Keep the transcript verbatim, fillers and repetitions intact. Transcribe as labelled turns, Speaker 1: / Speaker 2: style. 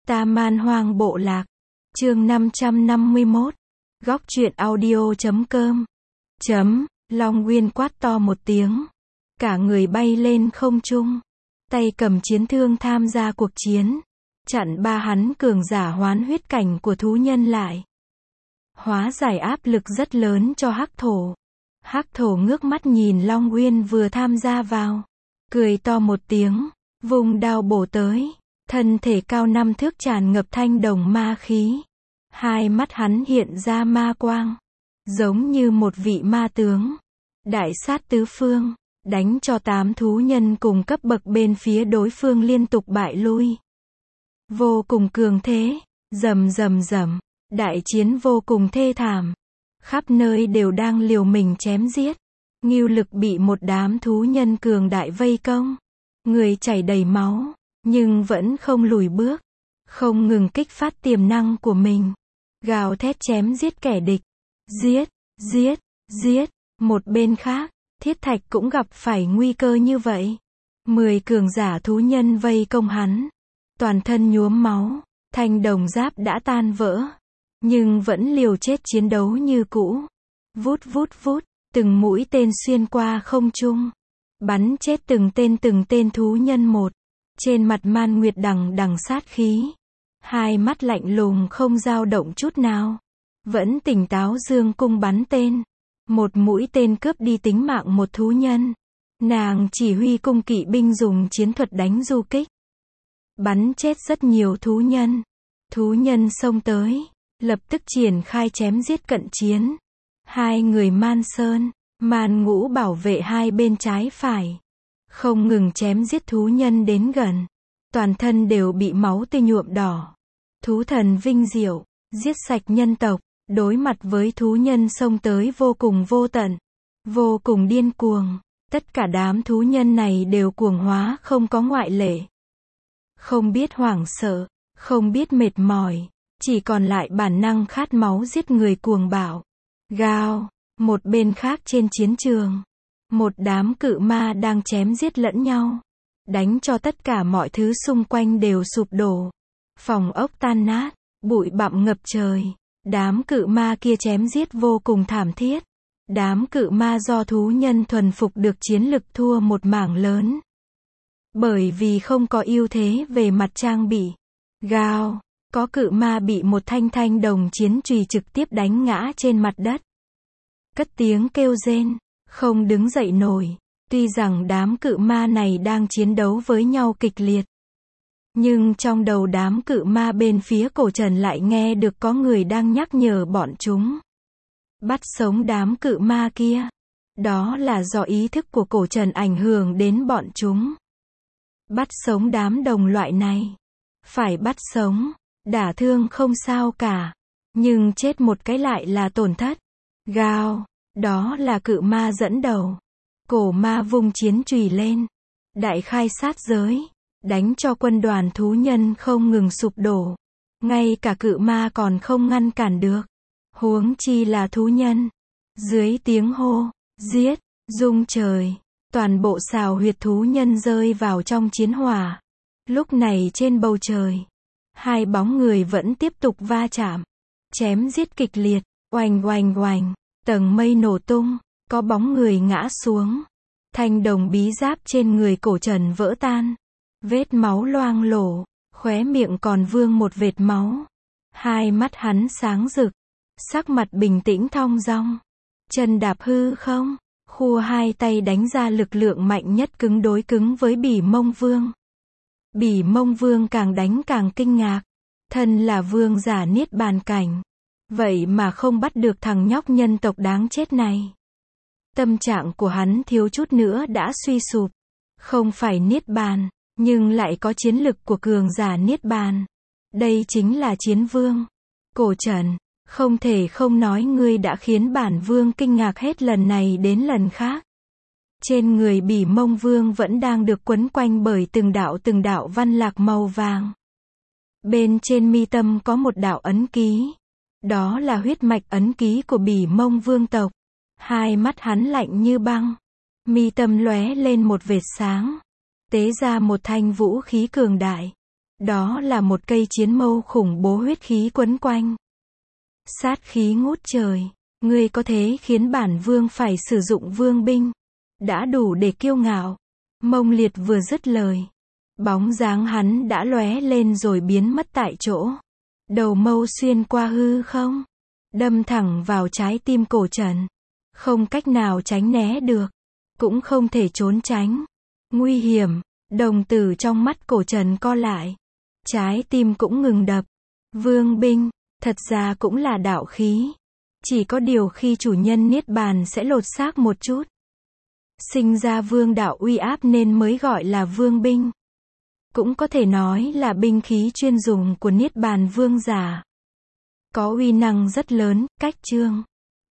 Speaker 1: Ta Man Hoang Bộ Lạc. Chương năm trăm năm mươi mốt. Góc truyện audio chấm com. Chấm, Long Nguyên quát to một tiếng. Cả người bay lên không trung. Tay cầm chiến thương tham gia cuộc chiến. Chặn ba hắn cường giả hoán huyết cảnh của thú nhân lại. Hóa giải áp lực rất lớn cho Hắc Thổ. Hắc Thổ ngước mắt nhìn Long Nguyên vừa tham gia vào. Cười to một tiếng, vùng đao bổ tới. Thân thể cao năm thước tràn ngập thanh đồng ma khí. Hai mắt hắn hiện ra ma quang. Giống như một vị ma tướng. Đại sát tứ phương. Đánh cho tám thú nhân cùng cấp bậc bên phía đối phương liên tục bại lui. Vô cùng cường thế. Rầm rầm rầm. Đại chiến vô cùng thê thảm. Khắp nơi đều đang liều mình chém giết. Ngưu Lực bị một đám thú nhân cường đại vây công. Người chảy đầy máu. Nhưng vẫn không lùi bước. Không ngừng kích phát tiềm năng của mình. Gào thét chém giết kẻ địch. Giết, giết, giết. Một bên khác, Thiết Thạch cũng gặp phải nguy cơ như vậy. Mười cường giả thú nhân vây công hắn. Toàn thân nhuốm máu. Thanh đồng giáp đã tan vỡ. Nhưng vẫn liều chết chiến đấu như cũ. Vút vút vút. Từng mũi tên xuyên qua không trung. Bắn chết từng tên từng tên thú nhân một. Trên mặt Man Nguyệt đằng đằng sát khí. Hai mắt lạnh lùng không dao động chút nào. Vẫn tỉnh táo dương cung bắn tên. Một mũi tên cướp đi tính mạng một thú nhân. Nàng chỉ huy cung kỵ binh dùng chiến thuật đánh du kích. Bắn chết rất nhiều thú nhân. Thú nhân xông tới. Lập tức triển khai chém giết cận chiến. Hai người Man Sơn, Man Ngũ bảo vệ hai bên trái phải. Không ngừng chém giết thú nhân đến gần. Toàn thân đều bị máu tươi nhuộm đỏ. Thú thần vinh diệu, giết sạch nhân tộc. Đối mặt với thú nhân xông tới vô cùng vô tận. Vô cùng điên cuồng. Tất cả đám thú nhân này đều cuồng hóa không có ngoại lệ. Không biết hoảng sợ, không biết mệt mỏi. Chỉ còn lại bản năng khát máu giết người cuồng bạo. Gào, một bên khác trên chiến trường. Một đám cự ma đang chém giết lẫn nhau. Đánh cho tất cả mọi thứ xung quanh đều sụp đổ. Phòng ốc tan nát, bụi bặm ngập trời. Đám cự ma kia chém giết vô cùng thảm thiết. Đám cự ma do thú nhân thuần phục được chiến lực thua một mảng lớn. Bởi vì không có ưu thế về mặt trang bị. Gào, có cự ma bị một thanh thanh đồng chiến chùy trực tiếp đánh ngã trên mặt đất. Cất tiếng kêu rên, không đứng dậy nổi. Tuy rằng đám cự ma này đang chiến đấu với nhau kịch liệt. Nhưng trong đầu đám cự ma bên phía Cổ Trần lại nghe được có người đang nhắc nhở bọn chúng. Bắt sống đám cự ma kia. Đó là do ý thức của Cổ Trần ảnh hưởng đến bọn chúng. Bắt sống đám đồng loại này. Phải bắt sống. Đả thương không sao cả. Nhưng chết một cái lại là tổn thất. Gào. Đó là cự ma dẫn đầu. Cổ ma vung chiến chùy lên. Đại khai sát giới. Đánh cho quân đoàn thú nhân không ngừng sụp đổ. Ngay cả cự ma còn không ngăn cản được. Huống chi là thú nhân. Dưới tiếng hô, giết, rung trời. Toàn bộ sào huyệt thú nhân rơi vào trong chiến hỏa. Lúc này trên bầu trời. Hai bóng người vẫn tiếp tục va chạm. Chém giết kịch liệt. Oanh oanh oanh. Tầng mây nổ tung. Có bóng người ngã xuống. Thanh đồng bí giáp trên người Cổ Trần vỡ tan. Vết máu loang lổ. Khóe miệng còn vương một vệt máu. Hai mắt hắn sáng rực. Sắc mặt bình tĩnh thong dong. Chân đạp hư không. Khua hai tay đánh ra lực lượng mạnh nhất cứng đối cứng với Bỉ Mông Vương. Bỉ Mông Vương càng đánh càng kinh ngạc. Thân là vương giả niết bàn cảnh. Vậy mà không bắt được thằng nhóc nhân tộc đáng chết này. Tâm trạng của hắn thiếu chút nữa đã suy sụp. Không phải niết bàn, nhưng lại có chiến lực của cường giả niết bàn. Đây chính là chiến vương. Cổ Trần, không thể không nói ngươi đã khiến bản vương kinh ngạc hết lần này đến lần khác. Trên người Bỉ Mông Vương vẫn đang được quấn quanh bởi từng đạo từng đạo văn lạc màu vàng. Bên trên mi tâm có một đạo ấn ký. Đó là huyết mạch ấn ký của Bỉ Mông Vương tộc. Hai mắt hắn lạnh như băng. Mi tâm lóe lên một vệt sáng. Tế ra một thanh vũ khí cường đại. Đó là một cây chiến mâu khủng bố huyết khí quấn quanh. Sát khí ngút trời. Ngươi có thế khiến bản vương phải sử dụng vương binh. Đã đủ để kiêu ngạo. Mông Liệt vừa dứt lời. Bóng dáng hắn đã lóe lên rồi biến mất tại chỗ. Đầu mâu xuyên qua hư không. Đâm thẳng vào trái tim Cổ Trần. Không cách nào tránh né được. Cũng không thể trốn tránh. Nguy hiểm. Đồng tử trong mắt Cổ Trần co lại. Trái tim cũng ngừng đập. Vương binh, thật ra cũng là đạo khí. Chỉ có điều khi chủ nhân niết bàn sẽ lột xác một chút. Sinh ra vương đạo uy áp nên mới gọi là vương binh. Cũng có thể nói là binh khí chuyên dùng của niết bàn vương giả. Có uy năng rất lớn, cách chương.